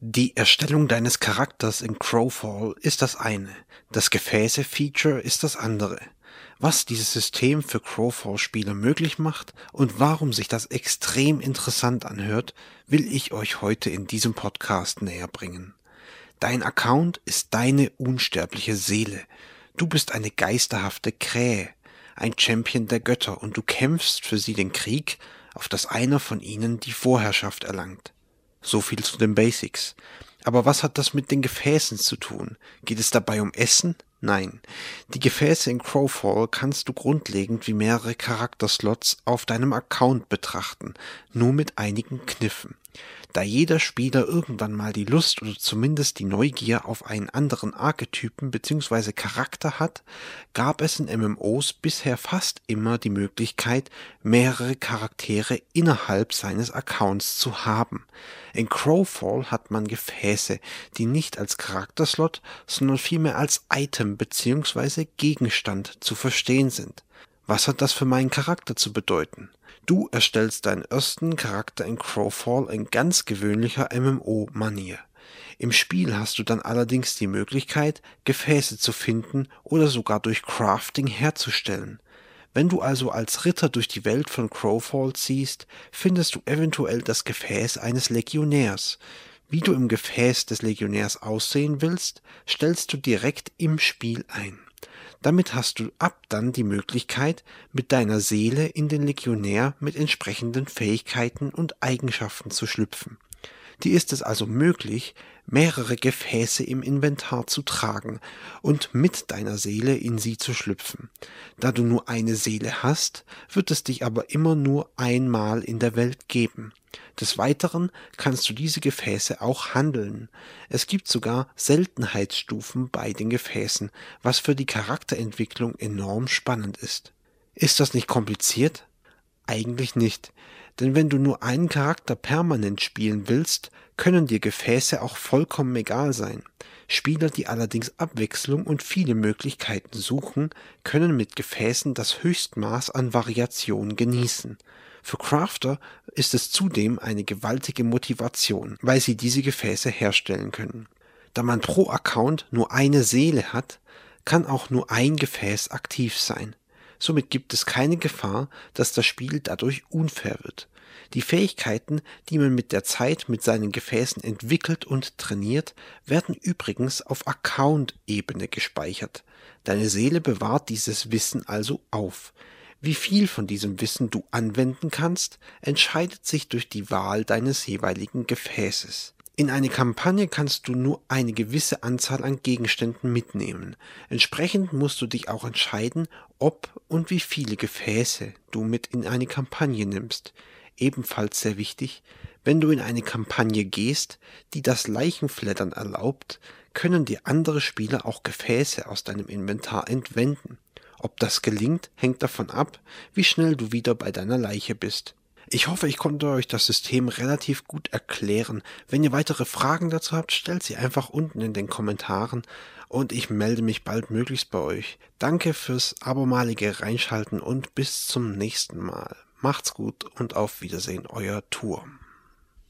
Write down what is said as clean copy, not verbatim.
Die Erstellung deines Charakters in Crowfall ist das eine, das Gefäße-Feature ist das andere. Was dieses System für Crowfall-Spieler möglich macht und warum sich das extrem interessant anhört, will ich euch heute in diesem Podcast näher bringen. Dein Account ist deine unsterbliche Seele. Du bist eine geisterhafte Krähe, ein Champion der Götter und du kämpfst für sie den Krieg, auf dass einer von ihnen die Vorherrschaft erlangt. So viel zu den Basics. Aber was hat das mit den Gefäßen zu tun? Geht es dabei um Essen? Nein. Die Gefäße in Crowfall kannst du grundlegend wie mehrere Charakterslots auf deinem Account betrachten, nur mit einigen Kniffen. Da jeder Spieler irgendwann mal die Lust oder zumindest die Neugier auf einen anderen Archetypen bzw. Charakter hat, gab es in MMOs bisher fast immer die Möglichkeit, mehrere Charaktere innerhalb seines Accounts zu haben. In Crowfall hat man Gefäße, die nicht als Charakterslot, sondern vielmehr als Item bzw. Gegenstand zu verstehen sind. Was hat das für meinen Charakter zu bedeuten? Du erstellst deinen ersten Charakter in Crowfall in ganz gewöhnlicher MMO-Manier. Im Spiel hast du dann allerdings die Möglichkeit, Gefäße zu finden oder sogar durch Crafting herzustellen. Wenn du also als Ritter durch die Welt von Crowfall ziehst, findest du eventuell das Gefäß eines Legionärs. Wie du im Gefäß des Legionärs aussehen willst, stellst du direkt im Spiel ein. Damit hast du ab dann die Möglichkeit, mit deiner Seele in den Legionär mit entsprechenden Fähigkeiten und Eigenschaften zu schlüpfen. Dir ist es also möglich, mehrere Gefäße im Inventar zu tragen und mit deiner Seele in sie zu schlüpfen. Da du nur eine Seele hast, wird es dich aber immer nur einmal in der Welt geben. Des Weiteren kannst du diese Gefäße auch handeln. Es gibt sogar Seltenheitsstufen bei den Gefäßen, was für die Charakterentwicklung enorm spannend ist. Ist das nicht kompliziert? Eigentlich nicht, denn wenn du nur einen Charakter permanent spielen willst, können dir Gefäße auch vollkommen egal sein. Spieler, die allerdings Abwechslung und viele Möglichkeiten suchen, können mit Gefäßen das Höchstmaß an Variation genießen. Für Crafter ist es zudem eine gewaltige Motivation, weil sie diese Gefäße herstellen können. Da man pro Account nur eine Seele hat, kann auch nur ein Gefäß aktiv sein. Somit gibt es keine Gefahr, dass das Spiel dadurch unfair wird. Die Fähigkeiten, die man mit der Zeit mit seinen Gefäßen entwickelt und trainiert, werden übrigens auf Account-Ebene gespeichert. Deine Seele bewahrt dieses Wissen also auf. Wie viel von diesem Wissen du anwenden kannst, entscheidet sich durch die Wahl deines jeweiligen Gefäßes. In eine Kampagne kannst du nur eine gewisse Anzahl an Gegenständen mitnehmen. Entsprechend musst du dich auch entscheiden, ob und wie viele Gefäße du mit in eine Kampagne nimmst. Ebenfalls sehr wichtig, wenn du in eine Kampagne gehst, die das Leichenfleddern erlaubt, können dir andere Spieler auch Gefäße aus deinem Inventar entwenden. Ob das gelingt, hängt davon ab, wie schnell du wieder bei deiner Leiche bist. Ich hoffe, ich konnte euch das System relativ gut erklären. Wenn ihr weitere Fragen dazu habt, stellt sie einfach unten in den Kommentaren und ich melde mich baldmöglichst bei euch. Danke fürs abermalige Reinschalten und bis zum nächsten Mal. Macht's gut und auf Wiedersehen, euer Turm.